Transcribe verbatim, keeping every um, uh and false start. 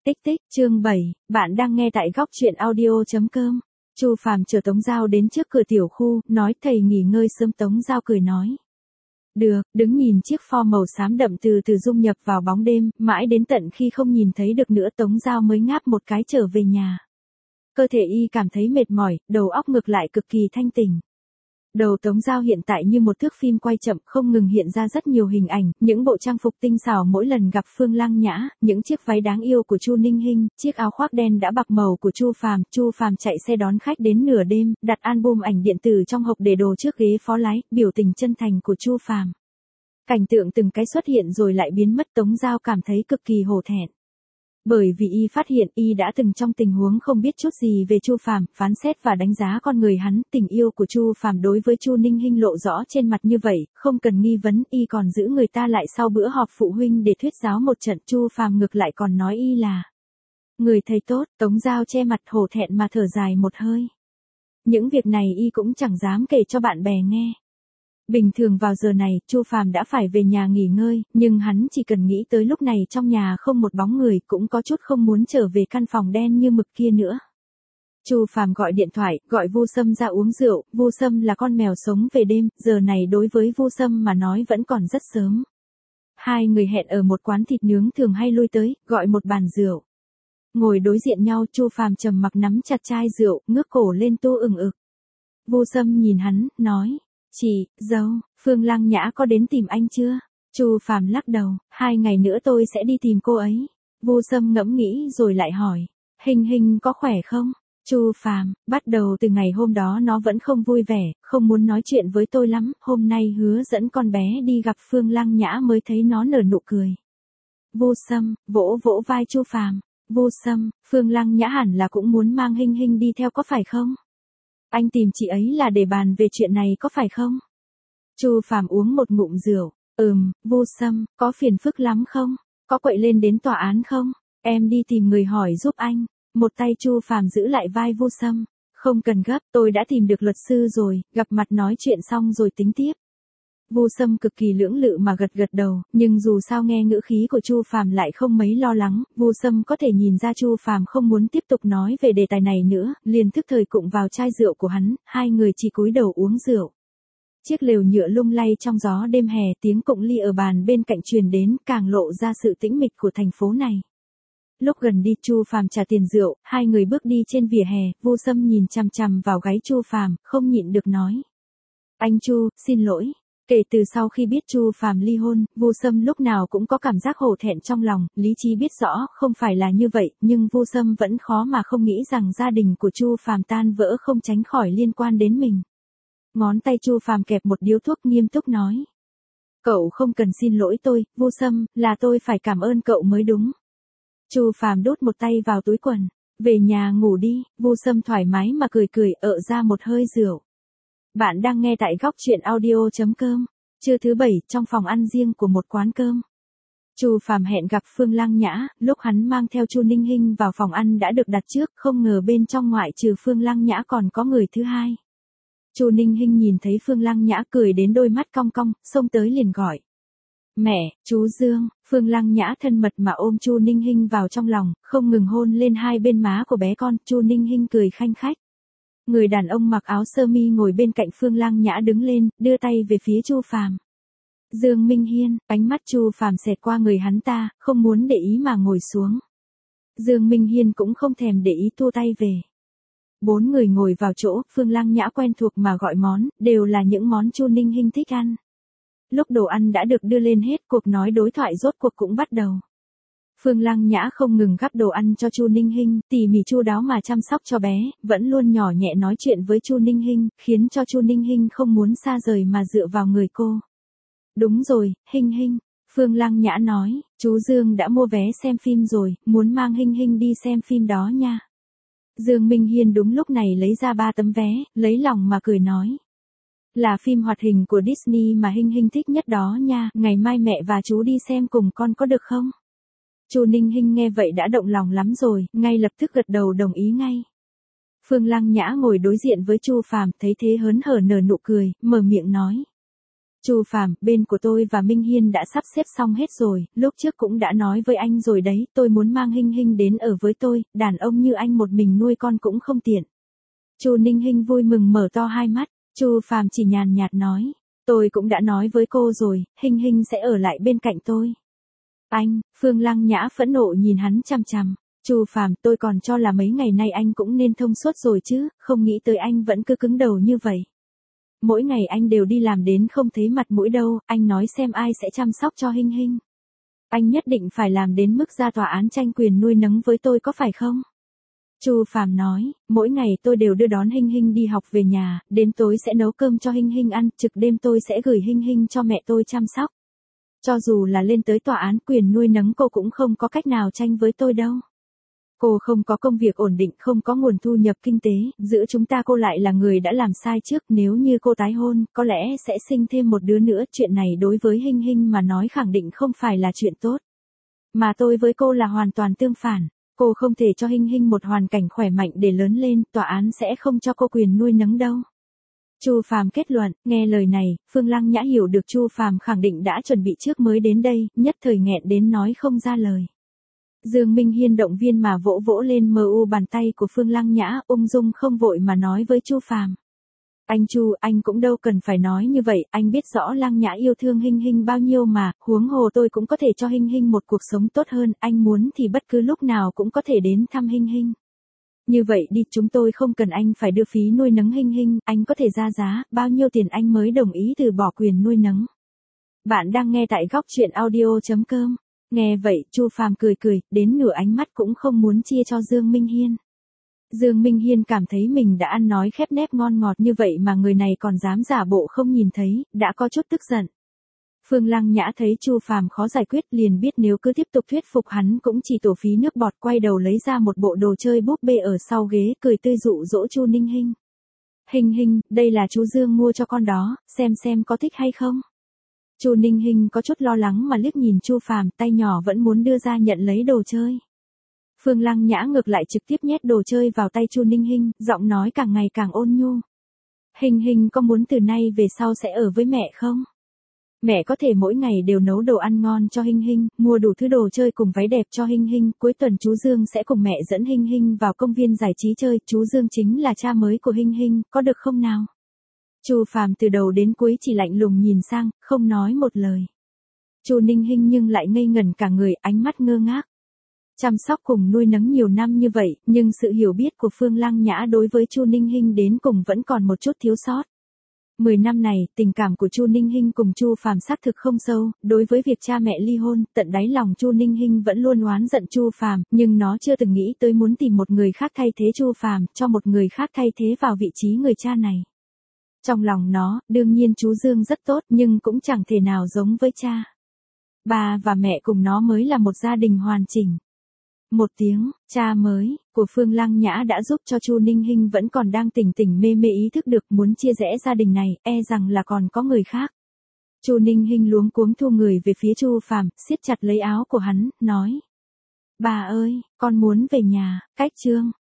Tích tích, chương bảy, bạn đang nghe tại góc truyện audio chấm com. Chu Phàm chờ Tống Giao đến trước cửa tiểu khu, nói thầy nghỉ ngơi sớm. Tống Giao cười nói. Được, đứng nhìn chiếc Ford màu xám đậm từ từ dung nhập vào bóng đêm, mãi đến tận khi không nhìn thấy được nữa Tống Giao mới ngáp một cái trở về nhà. Cơ thể y cảm thấy mệt mỏi, đầu óc ngược lại cực kỳ thanh tỉnh. Đầu Tống Giao hiện tại như một thước phim quay chậm, không ngừng hiện ra rất nhiều hình ảnh, những bộ trang phục tinh xảo mỗi lần gặp Phương Lăng Nhã, những chiếc váy đáng yêu của Chu Ninh Hinh, chiếc áo khoác đen đã bạc màu của Chu Phàm. Chu Phàm chạy xe đón khách đến nửa đêm, đặt album ảnh điện tử trong hộp để đồ trước ghế phó lái, biểu tình chân thành của Chu Phàm. Cảnh tượng từng cái xuất hiện rồi lại biến mất. Tống Giao cảm thấy cực kỳ hổ thẹn. Bởi vì y phát hiện y đã từng trong tình huống không biết chút gì về Chu Phàm, phán xét và đánh giá con người hắn. Tình yêu của Chu Phàm đối với Chu Ninh Hinh lộ rõ trên mặt như vậy, không cần nghi vấn. Y còn giữ người ta lại sau bữa họp phụ huynh để thuyết giáo một trận. Chu Phàm ngược lại còn nói y là người thầy tốt. Tống Giao che mặt hổ thẹn mà thở dài một hơi. Những việc này y cũng chẳng dám kể cho bạn bè nghe. Bình thường vào giờ này, Chu Phàm đã phải về nhà nghỉ ngơi, nhưng hắn chỉ cần nghĩ tới lúc này trong nhà không một bóng người, cũng có chút không muốn trở về căn phòng đen như mực kia nữa. Chu Phàm gọi điện thoại, gọi Vu Sâm ra uống rượu. Vu Sâm là con mèo sống về đêm, giờ này đối với Vu Sâm mà nói vẫn còn rất sớm. Hai người hẹn ở một quán thịt nướng thường hay lui tới, gọi một bàn rượu. Ngồi đối diện nhau, Chu Phàm trầm mặc nắm chặt chai rượu, ngước cổ lên tu ừng ực. Vu Sâm nhìn hắn, nói. Chị, dâu, Phương Lăng Nhã có đến tìm anh chưa? Chu Phàm lắc đầu, hai ngày nữa tôi sẽ đi tìm cô ấy. Vu Sâm ngẫm nghĩ rồi lại hỏi, Hình Hình có khỏe không? Chu Phàm, bắt đầu từ ngày hôm đó nó vẫn không vui vẻ, không muốn nói chuyện với tôi lắm, hôm nay hứa dẫn con bé đi gặp Phương Lăng Nhã mới thấy nó nở nụ cười. Vu Sâm, vỗ vỗ vai Chu Phàm, Vu Sâm, Phương Lăng Nhã hẳn là cũng muốn mang Hình Hình đi theo có phải không? Anh tìm chị ấy là để bàn về chuyện này có phải không? Chu Phàm uống một ngụm rượu, ừm, Vu Sâm, có phiền phức lắm không? Có quậy lên đến tòa án không? Em đi tìm người hỏi giúp anh. Một tay Chu Phàm giữ lại vai Vu Sâm, không cần gấp, tôi đã tìm được luật sư rồi, gặp mặt nói chuyện xong rồi tính tiếp. Vu Sâm cực kỳ lưỡng lự mà gật gật đầu, nhưng dù sao nghe ngữ khí của Chu Phàm lại không mấy lo lắng. Vu Sâm có thể nhìn ra Chu Phàm không muốn tiếp tục nói về đề tài này nữa, liền thức thời cụng vào chai rượu của hắn, hai người chỉ cúi đầu uống rượu. Chiếc lều nhựa lung lay trong gió đêm hè, tiếng cụng ly ở bàn bên cạnh truyền đến, càng lộ ra sự tĩnh mịch của thành phố này. Lúc gần đi, Chu Phàm trả tiền rượu, hai người bước đi trên vỉa hè. Vu Sâm nhìn chằm chằm vào gáy Chu Phàm, không nhịn được nói: "Anh Chu, xin lỗi." Kể từ sau khi biết Chu Phàm ly hôn, Vu Sâm lúc nào cũng có cảm giác hổ thẹn trong lòng, lý trí biết rõ không phải là như vậy, nhưng Vu Sâm vẫn khó mà không nghĩ rằng gia đình của Chu Phàm tan vỡ không tránh khỏi liên quan đến mình. Ngón tay Chu Phàm kẹp một điếu thuốc, nghiêm túc nói: "Cậu không cần xin lỗi tôi, Vu Sâm, là tôi phải cảm ơn cậu mới đúng." Chu Phàm đút một tay vào túi quần, "Về nhà ngủ đi." Vu Sâm thoải mái mà cười cười, ợ ra một hơi rượu. Bạn đang nghe tại góc truyện audio chấm com. Trưa thứ bảy, trong phòng ăn riêng của một quán cơm. Chu Phàm hẹn gặp Phương Lăng Nhã, lúc hắn mang theo Chu Ninh Hinh vào phòng ăn đã được đặt trước, không ngờ bên trong ngoại trừ Phương Lăng Nhã còn có người thứ hai. Chu Ninh Hinh nhìn thấy Phương Lăng Nhã cười đến đôi mắt cong cong, xông tới liền gọi: "Mẹ, chú Dương." Phương Lăng Nhã thân mật mà ôm Chu Ninh Hinh vào trong lòng, không ngừng hôn lên hai bên má của bé con. Chu Ninh Hinh cười khanh khách. Người đàn ông mặc áo sơ mi ngồi bên cạnh Phương Lăng Nhã đứng lên, đưa tay về phía Chu Phàm. Dương Minh Hiên, ánh mắt Chu Phàm xẹt qua người hắn ta, không muốn để ý mà ngồi xuống. Dương Minh Hiên cũng không thèm để ý, thu tay về. Bốn người ngồi vào chỗ, Phương Lăng Nhã quen thuộc mà gọi món, đều là những món Chu Ninh Hinh thích ăn. Lúc đồ ăn đã được đưa lên hết, cuộc nói đối thoại rốt cuộc cũng bắt đầu. Phương Lăng Nhã không ngừng gắp đồ ăn cho Chu Ninh Hinh, tỉ mỉ chu đáo mà chăm sóc cho bé, vẫn luôn nhỏ nhẹ nói chuyện với Chu Ninh Hinh, khiến cho Chu Ninh Hinh không muốn xa rời mà dựa vào người cô. "Đúng rồi, Hinh Hinh." Phương Lăng Nhã nói, "Chú Dương đã mua vé xem phim rồi, muốn mang Hinh Hinh đi xem phim đó nha." Dương Minh Hiên đúng lúc này lấy ra ba tấm vé, lấy lòng mà cười nói: "Là phim hoạt hình của Disney mà Hinh Hinh thích nhất đó nha, ngày mai mẹ và chú đi xem cùng con có được không?" Chu Ninh Hinh nghe vậy đã động lòng lắm rồi, ngay lập tức gật đầu đồng ý ngay. Phương Lăng Nhã ngồi đối diện với Chu Phàm, thấy thế hớn hở nở nụ cười, mở miệng nói: Chu Phàm, bên của tôi và Minh Hiên đã sắp xếp xong hết rồi, lúc trước cũng đã nói với anh rồi đấy, tôi muốn mang Hinh Hinh đến ở với tôi, đàn ông như anh một mình nuôi con cũng không tiện. Chu Ninh Hinh vui mừng mở to hai mắt, Chu Phàm chỉ nhàn nhạt nói, tôi cũng đã nói với cô rồi, Hinh Hinh sẽ ở lại bên cạnh tôi. Anh, Phương Lăng Nhã phẫn nộ nhìn hắn chằm chằm, Chu Phàm, tôi còn cho là mấy ngày nay anh cũng nên thông suốt rồi chứ, không nghĩ tới anh vẫn cứ cứng đầu như vậy. Mỗi ngày anh đều đi làm đến không thấy mặt mũi đâu, anh nói xem ai sẽ chăm sóc cho Hinh Hinh. Anh nhất định phải làm đến mức ra tòa án tranh quyền nuôi nấng với tôi có phải không? Chu Phàm nói, mỗi ngày tôi đều đưa đón Hinh Hinh đi học về nhà, đến tối sẽ nấu cơm cho Hinh Hinh ăn, trực đêm tôi sẽ gửi Hinh Hinh cho mẹ tôi chăm sóc. Cho dù là lên tới tòa án quyền nuôi nấng cô cũng không có cách nào tranh với tôi đâu. Cô không có công việc ổn định, không có nguồn thu nhập kinh tế, giữa chúng ta cô lại là người đã làm sai trước, nếu như cô tái hôn, có lẽ sẽ sinh thêm một đứa nữa, chuyện này đối với Hinh Hinh mà nói khẳng định không phải là chuyện tốt. Mà tôi với cô là hoàn toàn tương phản, cô không thể cho Hinh Hinh một hoàn cảnh khỏe mạnh để lớn lên, tòa án sẽ không cho cô quyền nuôi nấng đâu. Chu Phàm kết luận, nghe lời này, Phương Lăng Nhã hiểu được Chu Phàm khẳng định đã chuẩn bị trước mới đến đây, nhất thời nghẹn đến nói không ra lời. Dương Minh Hiên động viên mà vỗ vỗ lên mờ u bàn tay của Phương Lăng Nhã, ung dung không vội mà nói với Chu Phàm. Anh Chu, anh cũng đâu cần phải nói như vậy, anh biết rõ Lăng Nhã yêu thương Hinh Hinh bao nhiêu mà, huống hồ tôi cũng có thể cho Hinh Hinh một cuộc sống tốt hơn, anh muốn thì bất cứ lúc nào cũng có thể đến thăm Hinh Hinh. Như vậy đi, chúng tôi không cần anh phải đưa phí nuôi nấng Hinh Hinh, anh có thể ra giá, bao nhiêu tiền anh mới đồng ý từ bỏ quyền nuôi nấng. Bạn đang nghe tại góc truyện audio chấm com. Nghe vậy, Chu Phàm cười cười, đến nửa ánh mắt cũng không muốn chia cho Dương Minh Hiên. Dương Minh Hiên cảm thấy mình đã ăn nói khép nép ngon ngọt như vậy mà người này còn dám giả bộ không nhìn thấy, đã có chút tức giận. Phương Lăng Nhã thấy Chu Phàm khó giải quyết liền biết nếu cứ tiếp tục thuyết phục hắn cũng chỉ tổ phí nước bọt, quay đầu lấy ra một bộ đồ chơi búp bê ở sau ghế, cười tươi dụ dỗ Chu Ninh Hinh. Hinh Hinh, đây là chú Dương mua cho con đó, xem xem có thích hay không. Chu Ninh Hinh có chút lo lắng mà liếc nhìn Chu Phàm, tay nhỏ vẫn muốn đưa ra nhận lấy đồ chơi. Phương Lăng Nhã ngược lại trực tiếp nhét đồ chơi vào tay Chu Ninh Hinh, giọng nói càng ngày càng ôn nhu. Hinh Hinh có muốn từ nay về sau sẽ ở với mẹ không? Mẹ có thể mỗi ngày đều nấu đồ ăn ngon cho Hinh Hinh, mua đủ thứ đồ chơi cùng váy đẹp cho Hinh Hinh, cuối tuần chú Dương sẽ cùng mẹ dẫn Hinh Hinh vào công viên giải trí chơi, chú Dương chính là cha mới của Hinh Hinh, có được không nào? Chu Phàm từ đầu đến cuối chỉ lạnh lùng nhìn sang, không nói một lời. Chu Ninh Hinh nhưng lại ngây ngẩn cả người, ánh mắt ngơ ngác. Chăm sóc cùng nuôi nấng nhiều năm như vậy, nhưng sự hiểu biết của Phương Lăng Nhã đối với Chu Ninh Hinh đến cùng vẫn còn một chút thiếu sót. Mười năm này, tình cảm của Chu Ninh Hinh cùng Chu Phàm xác thực không sâu, đối với việc cha mẹ ly hôn, tận đáy lòng Chu Ninh Hinh vẫn luôn oán giận Chu Phàm, nhưng nó chưa từng nghĩ tới muốn tìm một người khác thay thế Chu Phàm, cho một người khác thay thế vào vị trí người cha này. Trong lòng nó, đương nhiên chú Dương rất tốt, nhưng cũng chẳng thể nào giống với cha. Bà và mẹ cùng nó mới là một gia đình hoàn chỉnh. Một tiếng, cha mới, của Phương Lăng Nhã đã giúp cho Chu Ninh Hinh vẫn còn đang tỉnh tỉnh mê mê ý thức được muốn chia rẽ gia đình này, e rằng là còn có người khác. Chu Ninh Hinh luống cuống thu người về phía Chu Phàm, siết chặt lấy áo của hắn, nói. Bà ơi, con muốn về nhà, cách Trương,